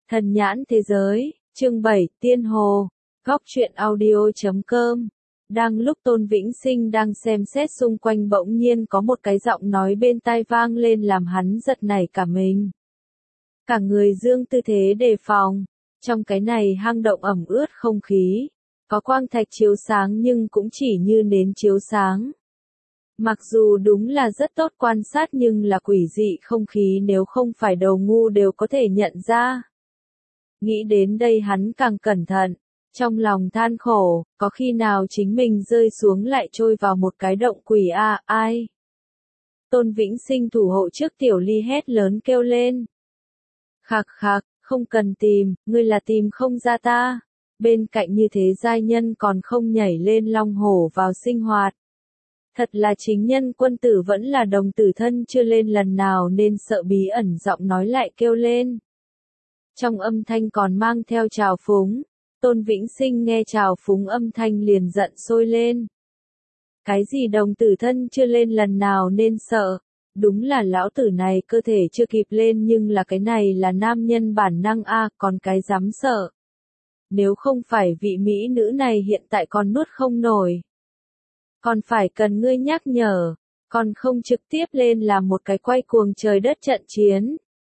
Thần nhãn thế giới, chương 7, Tiên Hồ, Góc truyện audio.com. Đang lúc Tôn Vĩnh Sinh đang xem xét xung quanh bỗng nhiên có một cái giọng nói bên tai vang lên làm hắn giật nảy cả mình. Cả người dương tư thế đề phòng, trong cái này hang động ẩm ướt không khí, có quang thạch chiếu sáng nhưng cũng chỉ như nến chiếu sáng. Mặc dù đúng là rất tốt quan sát nhưng là quỷ dị không khí nếu không phải đầu ngu đều có thể nhận ra. Nghĩ đến đây hắn càng cẩn thận, trong lòng than khổ, có khi nào chính mình rơi xuống lại trôi vào một cái động quỷ à, ai? Tôn Vĩnh Sinh thủ hộ trước Tiểu Ly hét lớn kêu lên. Khạc khạc, không cần tìm, ngươi là tìm không ra ta. Bên cạnh như thế giai nhân còn không nhảy lên long hổ vào sinh hoạt. Thật là chính nhân quân tử vẫn là đồng tử thân chưa lên lần nào nên sợ bí ẩn giọng nói lại kêu lên. Trong âm thanh còn mang theo trào phúng, Tôn Vĩnh Sinh nghe trào phúng âm thanh liền giận sôi lên. Cái gì đồng tử thân chưa lên lần nào nên sợ, đúng là lão tử này cơ thể chưa kịp lên nhưng là cái này là nam nhân bản năng a, còn cái dám sợ. Nếu không phải vị mỹ nữ này hiện tại còn nuốt không nổi. Còn phải cần ngươi nhắc nhở, còn không trực tiếp lên làm một cái quay cuồng trời đất trận chiến.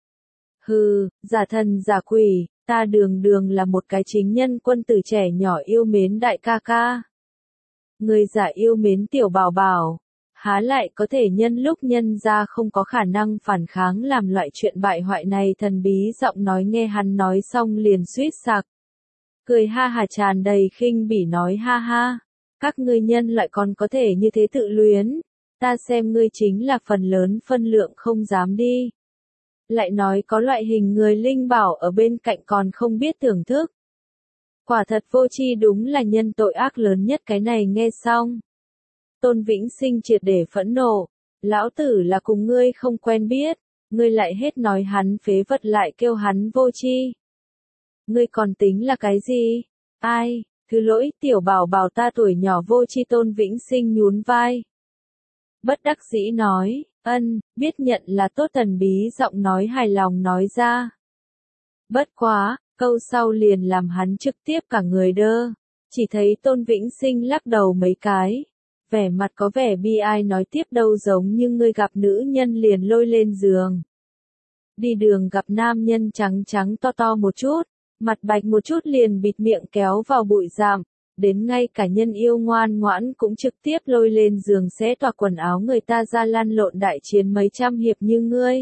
Hừ, giả thần giả quỷ, ta đường đường là một cái chính nhân quân tử trẻ nhỏ yêu mến đại ca ca. Người giả yêu mến tiểu bảo bảo, há lại có thể nhân lúc nhân ra không có khả năng phản kháng làm loại chuyện bại hoại này. Thần bí giọng nói nghe hắn nói xong liền suýt sặc. Cười ha hà tràn đầy khinh bỉ nói ha ha, các ngươi nhân loại còn có thể như thế tự luyến, ta xem ngươi chính là phần lớn phân lượng không dám đi. Lại nói có loại hình người linh bảo ở bên cạnh còn không biết thưởng thức. Quả thật vô tri đúng là nhân tội ác lớn nhất. Cái này nghe xong, Tôn Vĩnh Sinh triệt để phẫn nộ, lão tử là cùng ngươi không quen biết, ngươi lại hết nói hắn phế vật lại kêu hắn vô tri. Ngươi còn tính là cái gì? Ai, thứ lỗi tiểu bảo bảo ta tuổi nhỏ vô tri. Tôn Vĩnh Sinh nhún vai. Bất đắc dĩ nói, biết nhận là tốt. Thần bí giọng nói hài lòng nói ra. Bất quá, câu sau liền làm hắn trực tiếp cả người đơ, chỉ thấy Tôn Vĩnh Sinh lắc đầu mấy cái, vẻ mặt có vẻ bi ai nói tiếp đâu giống như ngươi gặp nữ nhân liền lôi lên giường. Đi đường gặp nam nhân trắng trắng to to một chút, mặt bạch một chút liền bịt miệng kéo vào bụi rậm. Đến ngay cả nhân yêu ngoan ngoãn cũng trực tiếp lôi lên giường xé toạc quần áo người ta ra lăn lộn đại chiến mấy trăm hiệp như ngươi.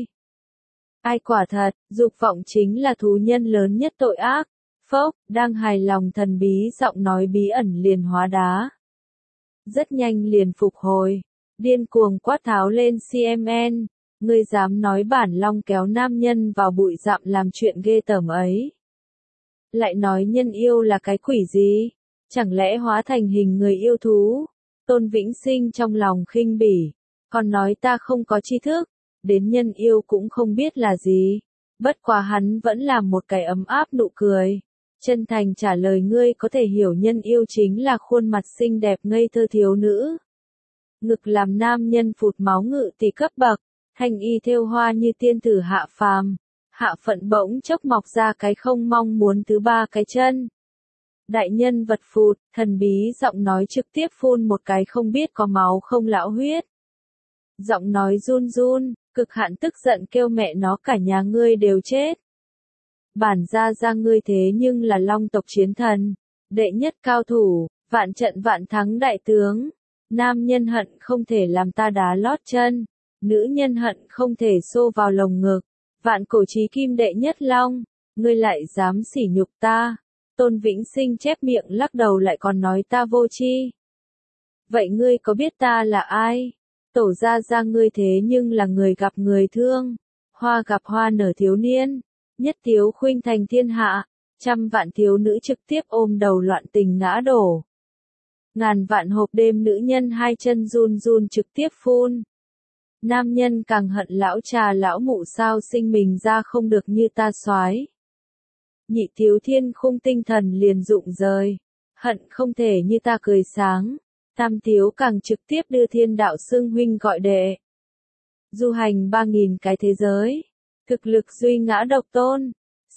Ai quả thật, dục vọng chính là thú nhân lớn nhất tội ác. Phốc, đang hài lòng thần bí giọng nói bí ẩn liền hóa đá. Rất nhanh liền phục hồi, điên cuồng quát tháo lên CMN, ngươi dám nói bản long kéo nam nhân vào bụi rậm làm chuyện ghê tởm ấy. Lại nói nhân yêu là cái quỷ gì? Chẳng lẽ hóa thành hình người yêu thú? Tôn Vĩnh Sinh trong lòng khinh bỉ, còn nói ta không có tri thức, đến nhân yêu cũng không biết là gì. Bất quá hắn vẫn làm một cái ấm áp nụ cười, chân thành trả lời ngươi có thể hiểu nhân yêu chính là khuôn mặt xinh đẹp ngây thơ thiếu nữ. Ngực làm nam nhân phụt máu ngự tỷ cấp bậc, thanh y thêu hoa như tiên tử hạ phàm, hạ phận bỗng chốc mọc ra cái không mong muốn thứ ba cái chân. Đại nhân vật phụt, thần bí giọng nói trực tiếp phun một cái không biết có máu không lão huyết. Giọng nói run run, cực hạn tức giận kêu mẹ nó cả nhà ngươi đều chết. Bản ra ngươi thế nhưng là long tộc chiến thần, đệ nhất cao thủ, vạn trận vạn thắng đại tướng. Nam nhân hận không thể làm ta đá lót chân, nữ nhân hận không thể xô vào lồng ngực. Vạn cổ chí kim đệ nhất long, ngươi lại dám sỉ nhục ta. Tôn Vĩnh Sinh chép miệng lắc đầu lại còn nói ta vô tri. Vậy ngươi có biết ta là ai? Tổ ra ngươi thế nhưng là người gặp người thương, hoa gặp hoa nở thiếu niên, nhất thiếu khuynh thành thiên hạ, trăm vạn thiếu nữ trực tiếp ôm đầu loạn tình ngã đổ. Ngàn vạn hộp đêm nữ nhân hai chân run run trực tiếp phun. Nam nhân càng hận lão trà lão mụ sao sinh mình ra không được như ta soái. Nhị thiếu thiên khung tinh thần liền rụng rời, hận không thể như ta cười sáng. Tam thiếu càng trực tiếp đưa thiên đạo xưng huynh gọi đệ. Du hành 3000 cái thế giới, thực lực duy ngã độc tôn,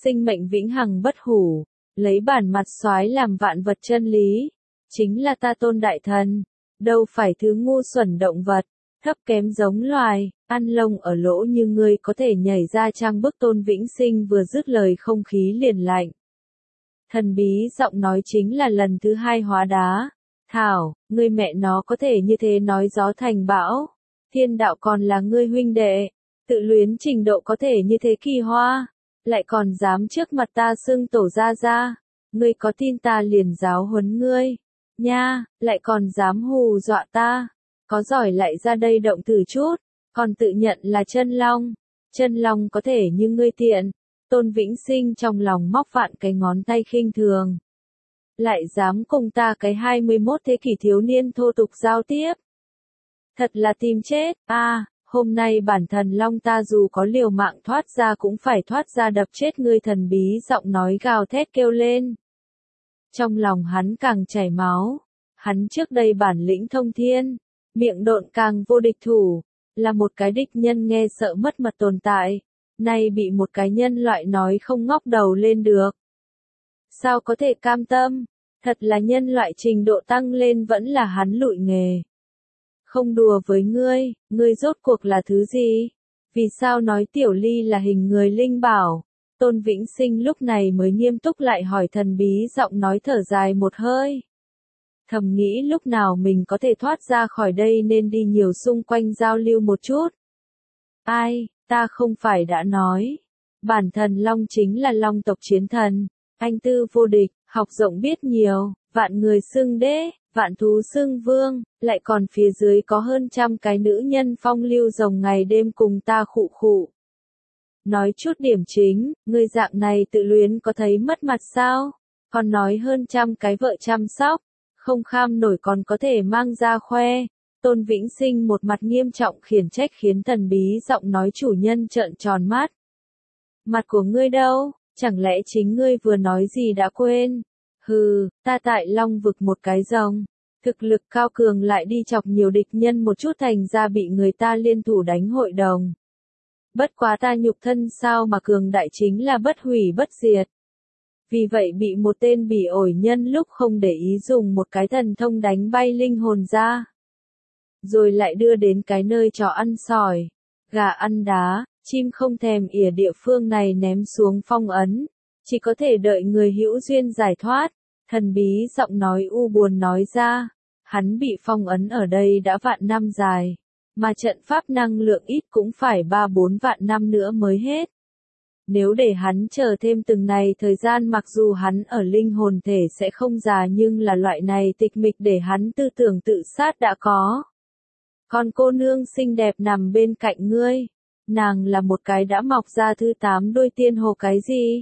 sinh mệnh vĩnh hằng bất hủ, lấy bản mặt soái làm vạn vật chân lý, chính là ta Tôn đại thần, đâu phải thứ ngu xuẩn động vật, thấp kém giống loài, ăn lông ở lỗ như ngươi có thể nhảy ra trang bức. Tôn Vĩnh Sinh vừa dứt lời không khí liền lạnh. Thần bí giọng nói chính là lần thứ hai hóa đá. Thảo, ngươi mẹ nó có thể như thế nói gió thành bão. Thiên đạo còn là ngươi huynh đệ. Tự luyến trình độ có thể như thế kỳ hoa. Lại còn dám trước mặt ta xưng tổ ra ra. Ngươi có tin ta liền giáo huấn ngươi. Nha, lại còn dám hù dọa ta. Có giỏi lại ra đây động thử chút. Còn tự nhận là chân long. Chân long có thể như ngươi tiện. Tôn Vĩnh Sinh trong lòng móc vạn cái ngón tay khinh thường. Lại dám cùng ta cái 21 thế kỷ thiếu niên thô tục giao tiếp. Thật là tìm chết, hôm nay bản thần long ta dù có liều mạng thoát ra cũng phải thoát ra đập chết ngươi. Thần bí giọng nói gào thét kêu lên. Trong lòng hắn càng chảy máu, hắn trước đây bản lĩnh thông thiên, miệng độn càng vô địch thủ, là một cái địch nhân nghe sợ mất mật tồn tại, nay bị một cái nhân loại nói không ngóc đầu lên được. Sao có thể cam tâm, thật là nhân loại trình độ tăng lên vẫn là hắn lụi nghề. Không đùa với ngươi rốt cuộc là thứ gì? Vì sao nói Tiểu Ly là hình người linh bảo? Tôn Vĩnh Sinh lúc này mới nghiêm túc lại hỏi. Thần bí giọng nói thở dài một hơi. Thầm nghĩ lúc nào mình có thể thoát ra khỏi đây nên đi nhiều xung quanh giao lưu một chút. Ai, ta không phải đã nói. Bản thần long chính là long tộc chiến thần. Anh tư vô địch, học rộng biết nhiều, vạn người xưng đế, vạn thú xưng vương, lại còn phía dưới có hơn 100 cái nữ nhân phong lưu rồng ngày đêm cùng ta khụ khụ. Nói chút điểm chính, người dạng này tự luyến có thấy mất mặt sao? Còn nói hơn 100 cái vợ chăm sóc, không kham nổi còn có thể mang ra khoe. Tôn Vĩnh Sinh một mặt nghiêm trọng khiển trách khiến thần bí giọng nói chủ nhân trợn tròn mắt. Mặt của ngươi đâu? Chẳng lẽ chính ngươi vừa nói gì đã quên? Hừ, ta tại Long vực một cái rồng, thực lực cao cường lại đi chọc nhiều địch nhân một chút thành ra bị người ta liên thủ đánh hội đồng. Bất quá ta nhục thân sao mà cường đại chính là bất hủy bất diệt. Vì vậy bị một tên bỉ ổi nhân lúc không để ý dùng một cái thần thông đánh bay linh hồn ra. Rồi lại đưa đến cái nơi chó ăn sỏi, gà ăn đá, chim không thèm ỉa địa phương này ném xuống phong ấn. Chỉ có thể đợi người hữu duyên giải thoát. Thần bí giọng nói u buồn nói ra. Hắn bị phong ấn ở đây đã vạn năm dài. Mà trận pháp năng lượng ít cũng phải 3-4 vạn năm nữa mới hết. Nếu để hắn chờ thêm từng này thời gian mặc dù hắn ở linh hồn thể sẽ không già nhưng là loại này tịch mịch để hắn tư tưởng tự sát đã có. Còn cô nương xinh đẹp nằm bên cạnh ngươi. Nàng là một cái đã mọc ra thứ 8 đuôi tiên hồ cái gì?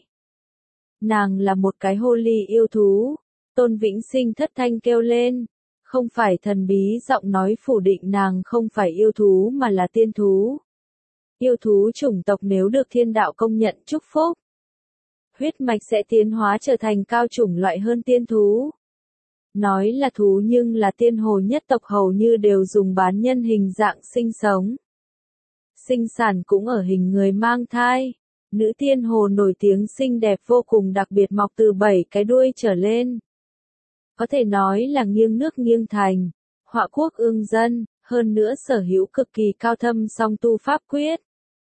Nàng là một cái hồ ly yêu thú. Tôn Vĩnh Sinh thất thanh kêu lên. Không phải. Thần bí giọng nói phủ định nàng không phải yêu thú mà là tiên thú. Yêu thú chủng tộc nếu được thiên đạo công nhận chúc phúc, huyết mạch sẽ tiến hóa trở thành cao chủng loại hơn tiên thú. Nói là thú nhưng là tiên hồ nhất tộc hầu như đều dùng bán nhân hình dạng sinh sống. Sinh sản cũng ở hình người mang thai. Nữ tiên hồ nổi tiếng xinh đẹp vô cùng đặc biệt mọc từ 7 cái đuôi trở lên. Có thể nói là nghiêng nước nghiêng thành, họa quốc ương dân, hơn nữa sở hữu cực kỳ cao thâm song tu pháp quyết.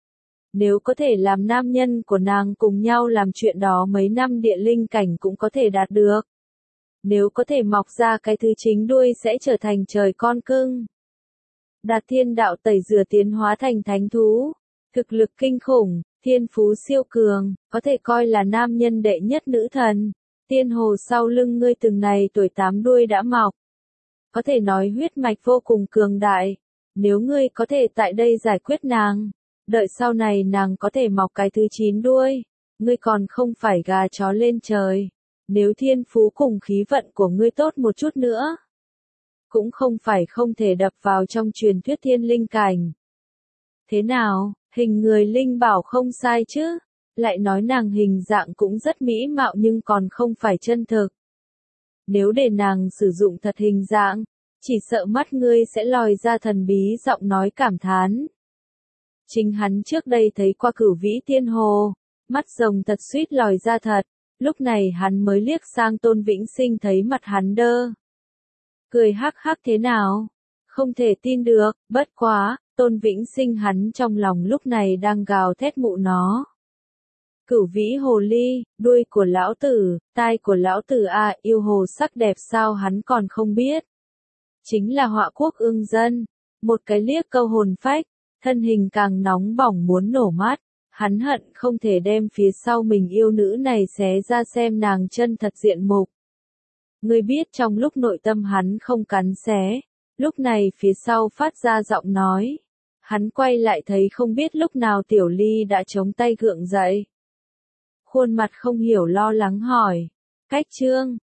Nếu có thể làm nam nhân của nàng cùng nhau làm chuyện đó mấy năm địa linh cảnh cũng có thể đạt được. Nếu có thể mọc ra cái thứ chính đuôi sẽ trở thành trời con cưng. Đạt thiên đạo tẩy rửa tiến hóa thành thánh thú. Thực lực kinh khủng, thiên phú siêu cường, có thể coi là nam nhân đệ nhất nữ thần. Tiên hồ sau lưng ngươi từng này tuổi 8 đuôi đã mọc. Có thể nói huyết mạch vô cùng cường đại. Nếu ngươi có thể tại đây giải quyết nàng, đợi sau này nàng có thể mọc cái thứ 9 đuôi, ngươi còn không phải gà chó lên trời. Nếu thiên phú cùng khí vận của ngươi tốt một chút nữa, cũng không phải không thể đập vào trong truyền thuyết thiên linh cảnh. Thế nào, hình người linh bảo không sai chứ? Lại nói nàng hình dạng cũng rất mỹ mạo nhưng còn không phải chân thực. Nếu để nàng sử dụng thật hình dạng, chỉ sợ mắt ngươi sẽ lòi ra. Thần bí giọng nói cảm thán. Chính hắn trước đây thấy qua Cửu Vĩ Tiên Hồ, Mắt rồng thật suýt lòi ra thật, lúc này hắn mới liếc sang Tôn Vĩnh Sinh thấy mặt hắn đơ. Cười hắc hắc thế nào? Không thể tin được, bất quá, Tôn Vĩnh Sinh hắn trong lòng lúc này đang gào thét mụ nó. Cửu vĩ hồ ly, đuôi của lão tử, tai của lão tử à, yêu hồ sắc đẹp sao hắn còn không biết. Chính là họa quốc ương dân, một cái liếc câu hồn phách, thân hình càng nóng bỏng muốn nổ mắt, hắn hận không thể đem phía sau mình yêu nữ này xé ra xem nàng chân thật diện mục. Ngươi biết trong lúc nội tâm hắn không cắn xé, lúc này phía sau phát ra giọng nói. Hắn quay lại thấy không biết lúc nào Tiểu Ly đã chống tay gượng dậy. Khuôn mặt không hiểu lo lắng hỏi. Cách Trương,